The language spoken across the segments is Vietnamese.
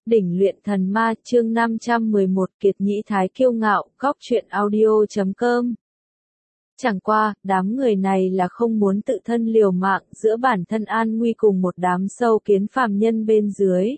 Đỉnh luyện thần ma chương 511 Kiệt Nhĩ Thái kiêu ngạo, góc truyện audio.com. Chẳng qua, đám người này là không muốn tự thân liều mạng giữa bản thân an nguy cùng một đám sâu kiến phàm nhân bên dưới.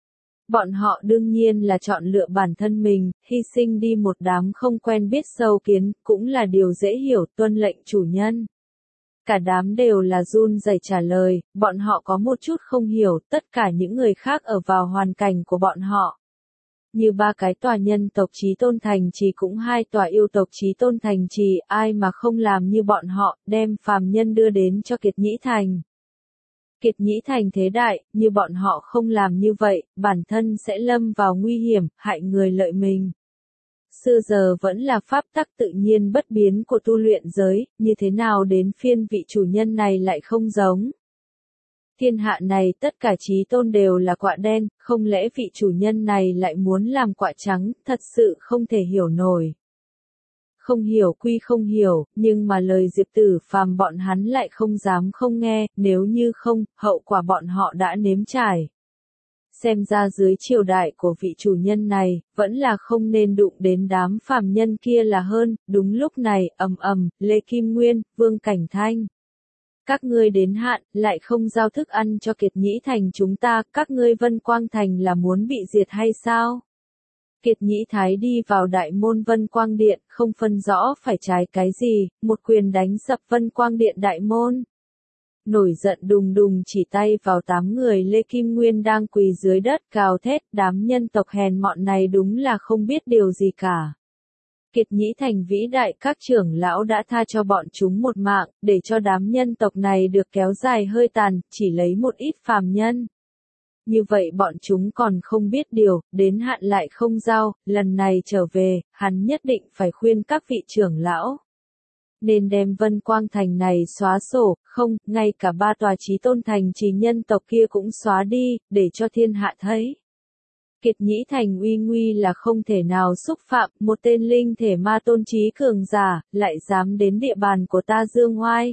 Bọn họ đương nhiên là chọn lựa bản thân mình, hy sinh đi một đám không quen biết sâu kiến, cũng là điều dễ hiểu, tuân lệnh chủ nhân. Cả đám đều là run rẩy trả lời, bọn họ có một chút không hiểu, tất cả những người khác ở vào hoàn cảnh của bọn họ. Như ba cái tòa nhân tộc Chí Tôn Thành Trì cũng hai tòa yêu tộc Chí Tôn Thành Trì, ai mà không làm như bọn họ, đem phàm nhân đưa đến cho Kiệt Nhĩ Thành. Kiệt Nhĩ Thành thế đại, như bọn họ không làm như vậy, bản thân sẽ lâm vào nguy hiểm, hại người lợi mình. Xưa giờ vẫn là pháp tắc tự nhiên bất biến của tu luyện giới, như thế nào đến phiên vị chủ nhân này lại không giống. Thiên hạ này tất cả Chí Tôn đều là quạ đen, không lẽ vị chủ nhân này lại muốn làm quạ trắng, thật sự không thể hiểu nổi. Không hiểu quy không hiểu, nhưng mà lời Diệp Tử Phàm bọn hắn lại không dám không nghe, nếu như không, hậu quả bọn họ đã nếm trải. Xem ra dưới triều đại của vị chủ nhân này, vẫn là không nên đụng đến đám phàm nhân kia là hơn. Đúng lúc này, Lê Kim Nguyên, Vương Cảnh Thanh. Các ngươi đến hạn, lại không giao thức ăn cho Kiệt Nhĩ Thành chúng ta, các ngươi Vân Quang Thành là muốn bị diệt hay sao? Kiệt Nhĩ Thái đi vào đại môn Vân Quang Điện, không phân rõ phải trái cái gì, một quyền đánh sập Vân Quang Điện đại môn. Nổi giận đùng đùng chỉ tay vào 8 người Lê Kim Nguyên đang quỳ dưới đất gào thét, đám nhân tộc hèn mọn này đúng là không biết điều gì cả. Kiệt Nhĩ Thành vĩ đại, các trưởng lão đã tha cho bọn chúng một mạng, để cho đám nhân tộc này được kéo dài hơi tàn, chỉ lấy một ít phàm nhân. Như vậy bọn chúng còn không biết điều, đến hạn lại không giao, lần này trở về, hắn nhất định phải khuyên các vị trưởng lão. Nên đem Vân Quang Thành này xóa sổ, không, ngay cả ba tòa Chí Tôn Thành Trì nhân tộc kia cũng xóa đi, để cho thiên hạ thấy. Kiệt Nhĩ Thành uy nguy là không thể nào xúc phạm, một tên linh thể ma tôn trí cường giả, lại dám đến địa bàn của ta dương oai.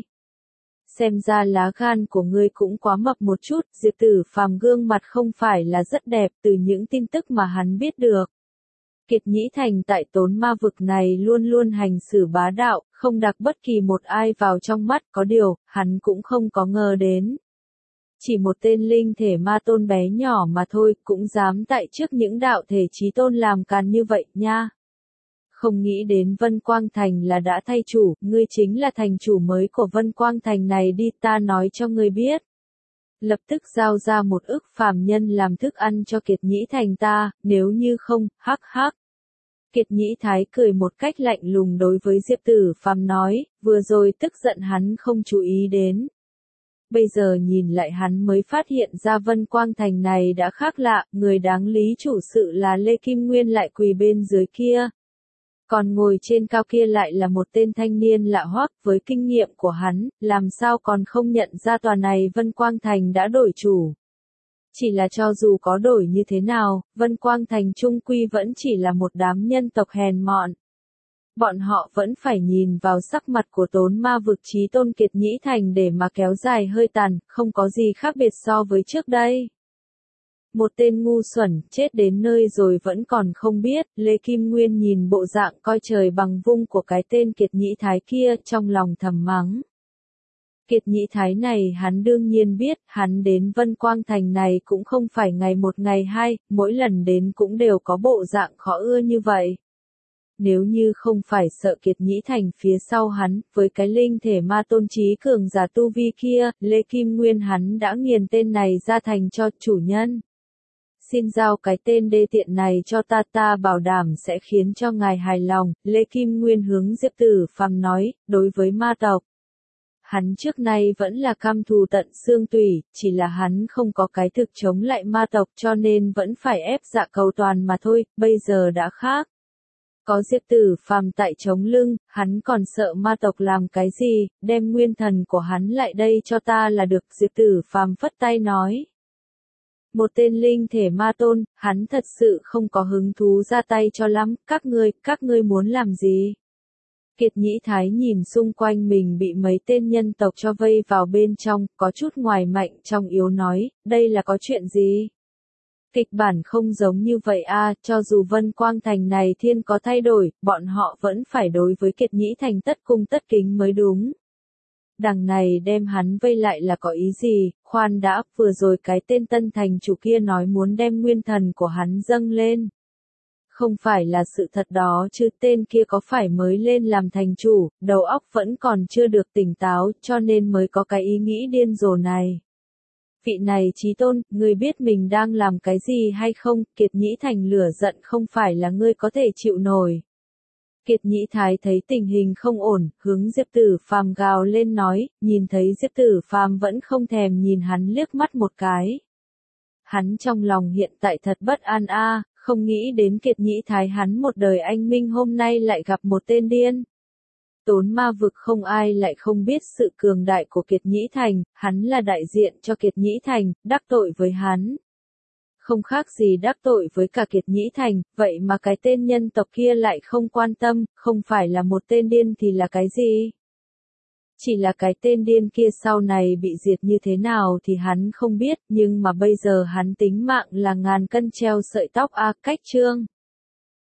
Xem ra lá gan của ngươi cũng quá mập một chút, Diệp Tử Phàm gương mặt không phải là rất đẹp từ những tin tức mà hắn biết được. Kiệt Nhĩ Thành tại Tốn Ma vực này luôn luôn hành xử bá đạo, không đặt bất kỳ một ai vào trong mắt, có điều, hắn cũng không có ngờ đến. Chỉ một tên linh thể ma tôn bé nhỏ mà thôi, cũng dám tại trước những đạo thể Chí Tôn làm càn như vậy nha. Không nghĩ đến Vân Quang Thành là đã thay chủ, ngươi chính là thành chủ mới của Vân Quang Thành này đi, ta nói cho ngươi biết. Lập tức giao ra một ức phàm nhân làm thức ăn cho Kiệt Nhĩ Thành ta, nếu như không, hắc hắc. Kiệt Nhĩ Thái cười một cách lạnh lùng đối với Diệp Tử Phàm nói, vừa rồi tức giận hắn không chú ý đến. Bây giờ nhìn lại hắn mới phát hiện ra Vân Quang Thành này đã khác lạ, người đáng lý chủ sự là Lê Kim Nguyên lại quỳ bên dưới kia. Còn ngồi trên cao kia lại là một tên thanh niên lạ hoắc, với kinh nghiệm của hắn, làm sao còn không nhận ra tòa này Vân Quang Thành đã đổi chủ. Chỉ là cho dù có đổi như thế nào, Vân Quang Thành trung quy vẫn chỉ là một đám nhân tộc hèn mọn. Bọn họ vẫn phải nhìn vào sắc mặt của Tốn Ma vực Chí Tôn Kiệt Nhĩ Thành để mà kéo dài hơi tàn, không có gì khác biệt so với trước đây. Một tên ngu xuẩn, chết đến nơi rồi vẫn còn không biết, Lê Kim Nguyên nhìn bộ dạng coi trời bằng vung của cái tên Kiệt Nhĩ Thái kia, trong lòng thầm mắng. Kiệt Nhĩ Thái này hắn đương nhiên biết, hắn đến Vân Quang Thành này cũng không phải ngày một ngày hai, mỗi lần đến cũng đều có bộ dạng khó ưa như vậy. Nếu như không phải sợ Kiệt Nhĩ Thành phía sau hắn, với cái linh thể ma tôn trí cường giả tu vi kia, Lê Kim Nguyên hắn đã nghiền tên này ra thành cho chủ nhân. Xin giao cái tên đê tiện này cho ta bảo đảm sẽ khiến cho ngài hài lòng, Lê Kim Nguyên hướng Diệp Tử Phàm nói, đối với ma tộc. Hắn trước nay vẫn là căm thù tận xương tủy, chỉ là hắn không có cái thực chống lại ma tộc cho nên vẫn phải ép dạ cầu toàn mà thôi, bây giờ đã khác. Có Diệp Tử Phàm tại chống lưng, hắn còn sợ ma tộc làm cái gì, đem nguyên thần của hắn lại đây cho ta là được, Diệp Tử Phàm phất tay nói. Một tên linh thể ma tôn, hắn thật sự không có hứng thú ra tay cho lắm, các ngươi muốn làm gì? Kiệt Nhĩ Thái nhìn xung quanh mình bị mấy tên nhân tộc cho vây vào bên trong, có chút ngoài mạnh trong yếu nói, đây là có chuyện gì? Kịch bản không giống như vậy a, cho dù Vân Quang Thành này thiên có thay đổi, bọn họ vẫn phải đối với Kiệt Nhĩ Thành tất cung tất kính mới đúng. Đằng này đem hắn vây lại là có ý gì, khoan đã, vừa rồi cái tên tân thành chủ kia nói muốn đem nguyên thần của hắn dâng lên. Không phải là sự thật đó chứ, tên kia có phải mới lên làm thành chủ, đầu óc vẫn còn chưa được tỉnh táo cho nên mới có cái ý nghĩ điên rồ này. Vị này Chí Tôn, ngươi biết mình đang làm cái gì hay không? Kiệt Nhĩ Thành lửa giận không phải là ngươi có thể chịu nổi. Kiệt Nhĩ Thái thấy tình hình không ổn, hướng Diệp Tử Phàm gào lên nói, nhìn thấy Diệp Tử Phàm vẫn không thèm nhìn hắn liếc mắt một cái. Hắn trong lòng hiện tại thật bất an a, không nghĩ đến Kiệt Nhĩ Thái hắn một đời anh minh hôm nay lại gặp một tên điên. Tốn Ma vực không ai lại không biết sự cường đại của Kiệt Nhĩ Thành, hắn là đại diện cho Kiệt Nhĩ Thành, đắc tội với hắn. Không khác gì đắc tội với cả Kiệt Nhĩ Thành, vậy mà cái tên nhân tộc kia lại không quan tâm, không phải là một tên điên thì là cái gì? Chỉ là cái tên điên kia sau này bị diệt như thế nào thì hắn không biết, nhưng mà bây giờ hắn tính mạng là ngàn cân treo sợi tóc a, cách chương.